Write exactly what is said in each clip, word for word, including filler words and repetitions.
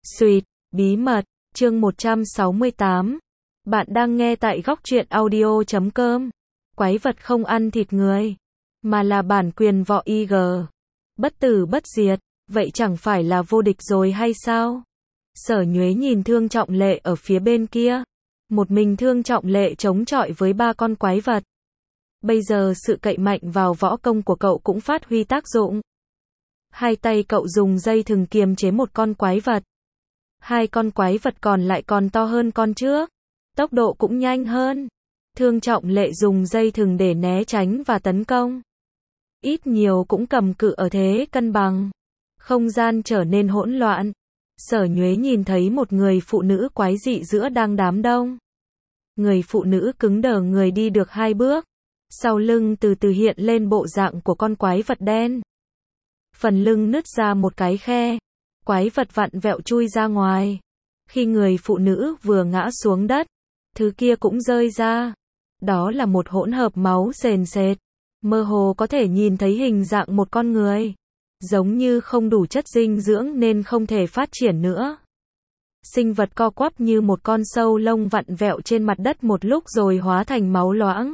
Sweet, bí mật, chương một trăm sáu mươi tám. Bạn đang nghe tại góc truyện audio chấm com. Quái vật không ăn thịt người, mà là bản quyền võ i giê. Bất tử bất diệt, vậy chẳng phải là vô địch rồi hay sao? Sở Nhuế nhìn Thương Trọng Lệ ở phía bên kia. Một mình Thương Trọng Lệ chống chọi với ba con quái vật. Bây giờ sự cậy mạnh vào võ công của cậu cũng phát huy tác dụng. Hai tay cậu dùng dây thừng kiềm chế một con quái vật. Hai con quái vật còn lại còn to hơn con trước. Tốc độ cũng nhanh hơn. Thương Trọng Lệ dùng dây thừng để né tránh và tấn công. Ít nhiều cũng cầm cự ở thế cân bằng. Không gian trở nên hỗn loạn. Sở Nhuế nhìn thấy một người phụ nữ quái dị giữa đang đám đông. Người phụ nữ cứng đờ người đi được hai bước. Sau lưng từ từ hiện lên bộ dạng của con quái vật đen. Phần lưng nứt ra một cái khe. Quái vật vặn vẹo chui ra ngoài. Khi người phụ nữ vừa ngã xuống đất, thứ kia cũng rơi ra. Đó là một hỗn hợp máu sền sệt. Mơ hồ có thể nhìn thấy hình dạng một con người. Giống như không đủ chất dinh dưỡng nên không thể phát triển nữa. Sinh vật co quắp như một con sâu lông vặn vẹo trên mặt đất một lúc rồi hóa thành máu loãng.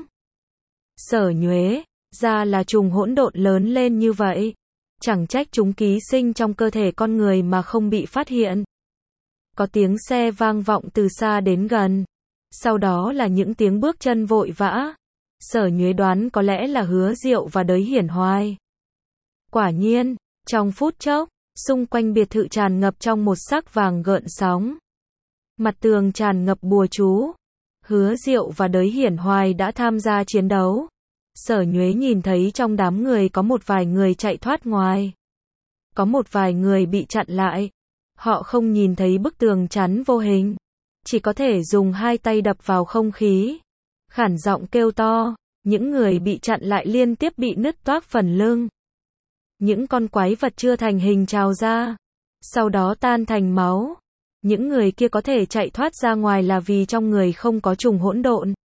Sở Nhuế, ra là trùng hỗn độn lớn lên như vậy. Chẳng trách chúng ký sinh trong cơ thể con người mà không bị phát hiện. Có tiếng xe vang vọng từ xa đến gần. Sau đó là những tiếng bước chân vội vã. Sở Nhuế đoán có lẽ là Hứa Diệu và Đới Hiển Hoài. Quả nhiên, trong phút chốc, xung quanh biệt thự tràn ngập trong một sắc vàng gợn sóng. Mặt tường tràn ngập bùa chú. Hứa Diệu và Đới Hiển Hoài đã tham gia chiến đấu. Sở Nhuế nhìn thấy trong đám người có một vài người chạy thoát ngoài. Có một vài người bị chặn lại. Họ không nhìn thấy bức tường chắn vô hình. Chỉ có thể dùng hai tay đập vào không khí. Khản giọng kêu to. Những người bị chặn lại liên tiếp bị nứt toác phần lưng. Những con quái vật chưa thành hình trào ra. Sau đó tan thành máu. Những người kia có thể chạy thoát ra ngoài là vì trong người không có trùng hỗn độn.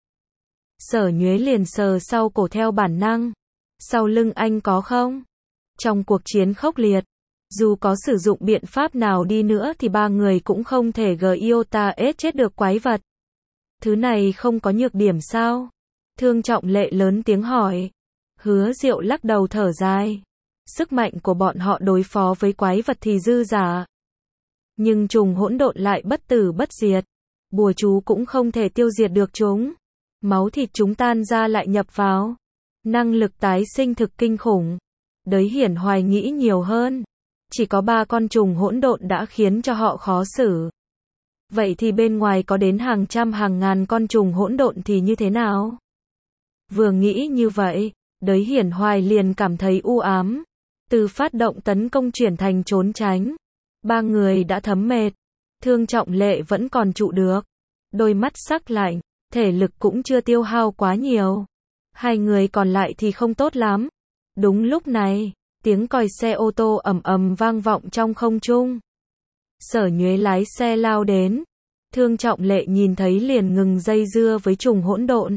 Sở Nhuế liền sờ sau cổ theo bản năng. Sau lưng anh có không? Trong cuộc chiến khốc liệt, dù có sử dụng biện pháp nào đi nữa thì ba người cũng không thể giota ết chết được quái vật. Thứ này không có nhược điểm sao? Thương Trọng Lệ lớn tiếng hỏi. Hứa Diệu lắc đầu thở dài. Sức mạnh của bọn họ đối phó với quái vật thì dư giả. Nhưng trùng hỗn độn lại bất tử bất diệt. Bùa chú cũng không thể tiêu diệt được chúng. Máu thịt chúng tan ra lại nhập vào. Năng lực tái sinh thực kinh khủng. Đới Hiển Hoài nghĩ nhiều hơn. Chỉ có ba con trùng hỗn độn đã khiến cho họ khó xử. Vậy thì bên ngoài có đến hàng trăm hàng ngàn con trùng hỗn độn thì như thế nào? Vừa nghĩ như vậy, Đới Hiển Hoài liền cảm thấy u ám. Từ phát động tấn công chuyển thành trốn tránh. Ba người đã thấm mệt. Thương Trọng Lệ vẫn còn trụ được. Đôi mắt sắc lạnh. Thể lực cũng chưa tiêu hao quá nhiều. Hai người còn lại thì không tốt lắm. Đúng lúc này, tiếng còi xe ô tô ầm ầm vang vọng trong không trung. Sở Nhuế lái xe lao đến. Thương Trọng Lệ nhìn thấy liền ngừng dây dưa với trùng hỗn độn.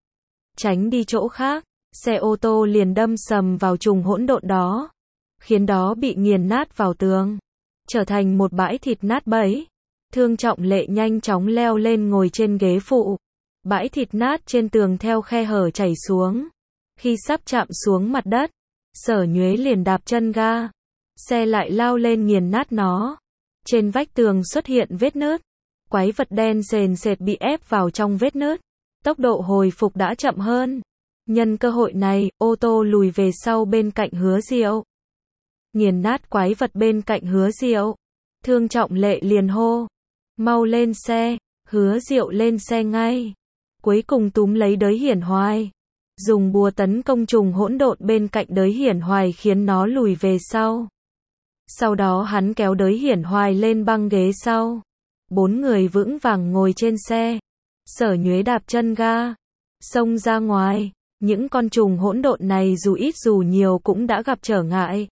Tránh đi chỗ khác, xe ô tô liền đâm sầm vào trùng hỗn độn đó. Khiến đó bị nghiền nát vào tường. Trở thành một bãi thịt nát bấy. Thương Trọng Lệ nhanh chóng leo lên ngồi trên ghế phụ. Bãi thịt nát trên tường theo khe hở chảy xuống. Khi sắp chạm xuống mặt đất, Sở Nhuế liền đạp chân ga. Xe lại lao lên nghiền nát nó. Trên vách tường xuất hiện vết nứt. Quái vật đen sền sệt bị ép vào trong vết nứt. Tốc độ hồi phục đã chậm hơn. Nhân cơ hội này, ô tô lùi về sau bên cạnh Hứa Diệu. Nghiền nát quái vật bên cạnh Hứa Diệu. Thương Trọng Lệ liền hô. Mau lên xe. Hứa Diệu lên xe ngay. Cuối cùng túm lấy Đới Hiển Hoài. Dùng bùa tấn công trùng hỗn độn bên cạnh Đới Hiển Hoài khiến nó lùi về sau. Sau đó hắn kéo Đới Hiển Hoài lên băng ghế sau. Bốn người vững vàng ngồi trên xe. Sở Nhuế đạp chân ga. Xông ra ngoài. Những con trùng hỗn độn này dù ít dù nhiều cũng đã gặp trở ngại.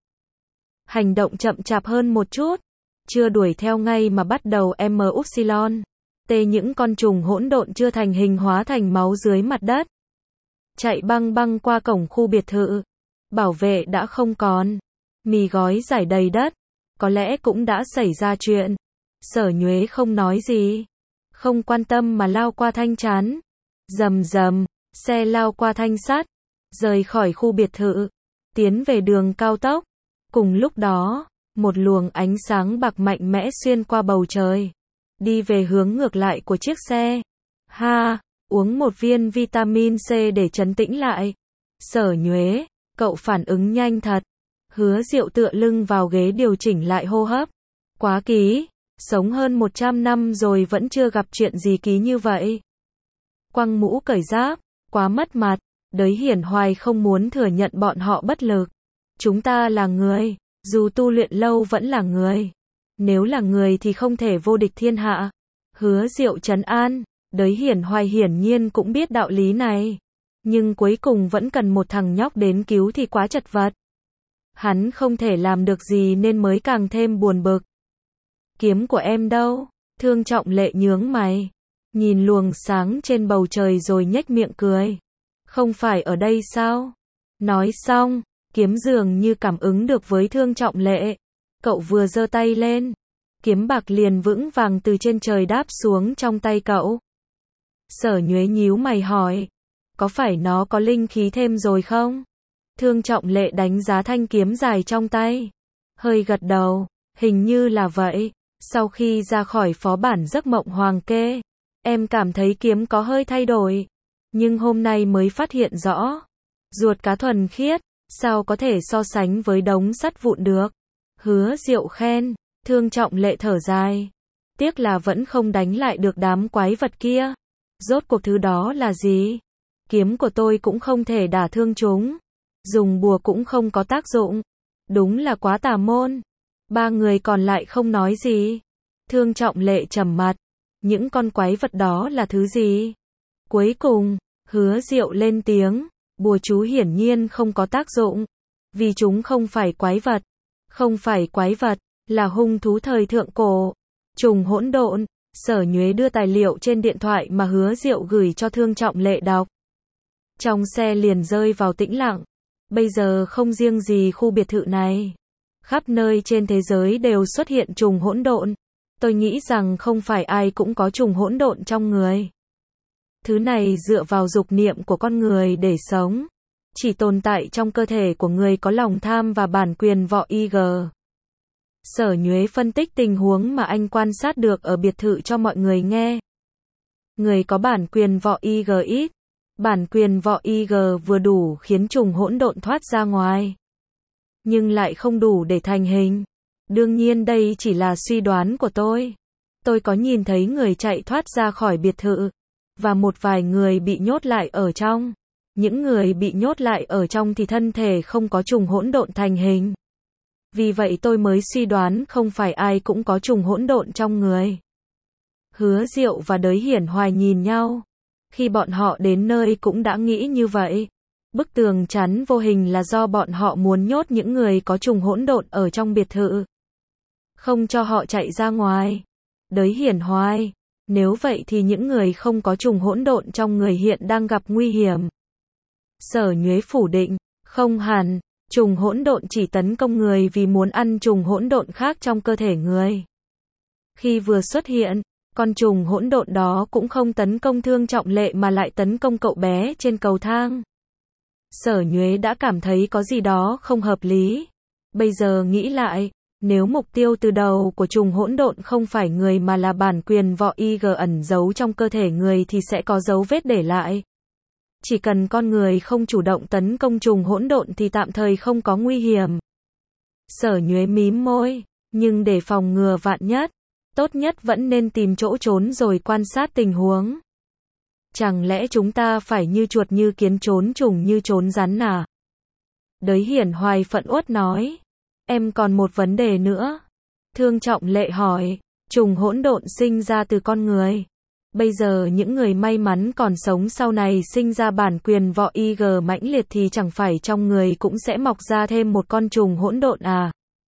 Hành động chậm chạp hơn một chút. Chưa đuổi theo ngay mà bắt đầu M Upsilon. Tê những con trùng hỗn độn chưa thành hình hóa thành máu dưới mặt đất. Chạy băng băng qua cổng khu biệt thự. Bảo vệ đã không còn. Mì gói rải đầy đất. Có lẽ cũng đã xảy ra chuyện. Sở Nhuế không nói gì, không quan tâm mà lao qua thanh chắn. Rầm rầm, xe lao qua thanh sắt, rời khỏi khu biệt thự, tiến về đường cao tốc. Cùng lúc đó, một luồng ánh sáng bạc mạnh mẽ xuyên qua bầu trời, đi về hướng ngược lại của chiếc xe. Ha, uống một viên vitamin C để trấn tĩnh lại. Sở Nhuế, cậu phản ứng nhanh thật. Hứa Diệu tựa lưng vào ghế điều chỉnh lại hô hấp. Quá ký, sống hơn một trăm năm rồi vẫn chưa gặp chuyện gì ký như vậy. Quăng mũ cởi giáp, quá mất mặt. Đới Hiển Hoài không muốn thừa nhận bọn họ bất lực. Chúng ta là người, dù tu luyện lâu vẫn là người. Nếu là người thì không thể vô địch thiên hạ. Hứa Diệu trấn an. Đới Hiển Hoài hiển nhiên cũng biết đạo lý này. Nhưng cuối cùng vẫn cần một thằng nhóc đến cứu thì quá chật vật. Hắn không thể làm được gì nên mới càng thêm buồn bực. Kiếm của em đâu? Thương Trọng Lệ nhướng mày, nhìn luồng sáng trên bầu trời rồi nhếch miệng cười. Không phải ở đây sao? Nói xong, kiếm dường như cảm ứng được với Thương Trọng Lệ. Cậu vừa giơ tay lên, kiếm bạc liền vững vàng từ trên trời đáp xuống trong tay cậu. Sở Nhuế nhíu mày hỏi, có phải nó có linh khí thêm rồi không? Thương Trọng Lệ đánh giá thanh kiếm dài trong tay, hơi gật đầu, hình như là vậy. Sau khi ra khỏi phó bản giấc mộng hoàng kê, em cảm thấy kiếm có hơi thay đổi, nhưng hôm nay mới phát hiện rõ. Ruột cá thuần khiết, sao có thể so sánh với đống sắt vụn được? Hứa Diệu khen. Thương Trọng Lệ thở dài, tiếc là vẫn không đánh lại được đám quái vật kia. Rốt cuộc thứ đó là gì? Kiếm của tôi cũng không thể đả thương chúng, dùng bùa cũng không có tác dụng. Đúng là quá tà môn. Ba người còn lại không nói gì. Thương Trọng Lệ trầm mặt. Những con quái vật đó là thứ gì? Cuối cùng, Hứa Diệu lên tiếng. Bùa chú hiển nhiên không có tác dụng, vì chúng không phải quái vật. Không phải quái vật, là hung thú thời thượng cổ. Trùng hỗn độn. Sở Nhuế đưa tài liệu trên điện thoại mà Hứa Diệu gửi cho Thương Trọng Lệ đọc. Trong xe liền rơi vào tĩnh lặng. Bây giờ không riêng gì khu biệt thự này, khắp nơi trên thế giới đều xuất hiện trùng hỗn độn. Tôi nghĩ rằng không phải ai cũng có trùng hỗn độn trong người. Thứ này dựa vào dục niệm của con người để sống, chỉ tồn tại trong cơ thể của người có lòng tham và bản quyền võ i giê. Sở Nhuế phân tích tình huống mà anh quan sát được ở biệt thự cho mọi người nghe. Người có bản quyền võ i giê ít. Bản quyền võ i giê vừa đủ khiến trùng hỗn độn thoát ra ngoài, nhưng lại không đủ để thành hình. Đương nhiên đây chỉ là suy đoán của tôi. Tôi có nhìn thấy người chạy thoát ra khỏi biệt thự, và một vài người bị nhốt lại ở trong. Những người bị nhốt lại ở trong thì thân thể không có trùng hỗn độn thành hình. Vì vậy tôi mới suy đoán không phải ai cũng có trùng hỗn độn trong người. Hứa Diệu và Đới Hiển Hoài nhìn nhau. Khi bọn họ đến nơi cũng đã nghĩ như vậy. Bức tường chắn vô hình là do bọn họ muốn nhốt những người có trùng hỗn độn ở trong biệt thự, không cho họ chạy ra ngoài. Đới Hiển Hoài, nếu vậy thì những người không có trùng hỗn độn trong người hiện đang gặp nguy hiểm. Sở Nhuế phủ định, không hẳn, trùng hỗn độn chỉ tấn công người vì muốn ăn trùng hỗn độn khác trong cơ thể người. Khi vừa xuất hiện, con trùng hỗn độn đó cũng không tấn công Thương Trọng Lệ mà lại tấn công cậu bé trên cầu thang. Sở Nhuế đã cảm thấy có gì đó không hợp lý. Bây giờ nghĩ lại, nếu mục tiêu từ đầu của trùng hỗn độn không phải người mà là bản quyền võ i giê ẩn giấu trong cơ thể người thì sẽ có dấu vết để lại. Chỉ cần con người không chủ động tấn công trùng hỗn độn thì tạm thời không có nguy hiểm. Sở Nhuế mím môi, nhưng để phòng ngừa vạn nhất, tốt nhất vẫn nên tìm chỗ trốn rồi quan sát tình huống. Chẳng lẽ chúng ta phải như chuột như kiến trốn trùng như trốn rắn à? Đới Hiển Hoài phẫn uất nói. Em còn một vấn đề nữa. Thương Trọng Lệ hỏi. Trùng hỗn độn sinh ra từ con người. Bây giờ những người may mắn còn sống sau này sinh ra bản quyền võ i giê mãnh liệt thì chẳng phải trong người cũng sẽ mọc ra thêm một con trùng hỗn độn à?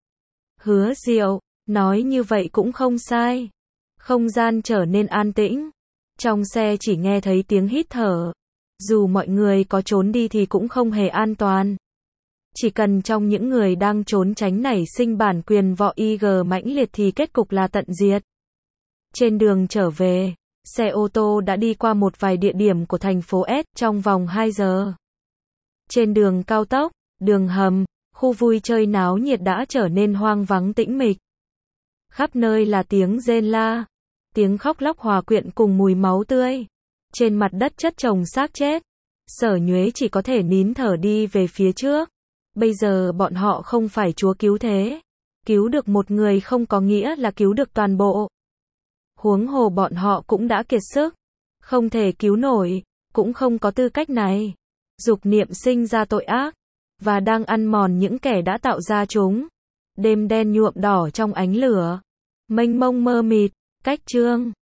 Hứa Diệu, nói như vậy cũng không sai. Không gian trở nên an tĩnh. Trong xe chỉ nghe thấy tiếng hít thở. Dù mọi người có trốn đi thì cũng không hề an toàn. Chỉ cần trong những người đang trốn tránh nảy sinh bản quyền võ i giê mãnh liệt thì kết cục là tận diệt. Trên đường trở về, xe ô tô đã đi qua một vài địa điểm của thành phố S trong vòng hai giờ. Trên đường cao tốc, đường hầm, khu vui chơi náo nhiệt đã trở nên hoang vắng tĩnh mịch. Khắp nơi là tiếng rên la, tiếng khóc lóc hòa quyện cùng mùi máu tươi. Trên mặt đất chất chồng xác chết. Sở Nhuế chỉ có thể nín thở đi về phía trước. Bây giờ bọn họ không phải Chúa cứu thế. Cứu được một người không có nghĩa là cứu được toàn bộ. Huống hồ bọn họ cũng đã kiệt sức. Không thể cứu nổi, cũng không có tư cách này. Dục niệm sinh ra tội ác, và đang ăn mòn những kẻ đã tạo ra chúng. Đêm đen nhuộm đỏ trong ánh lửa. Mênh mông mơ mịt, cách chương.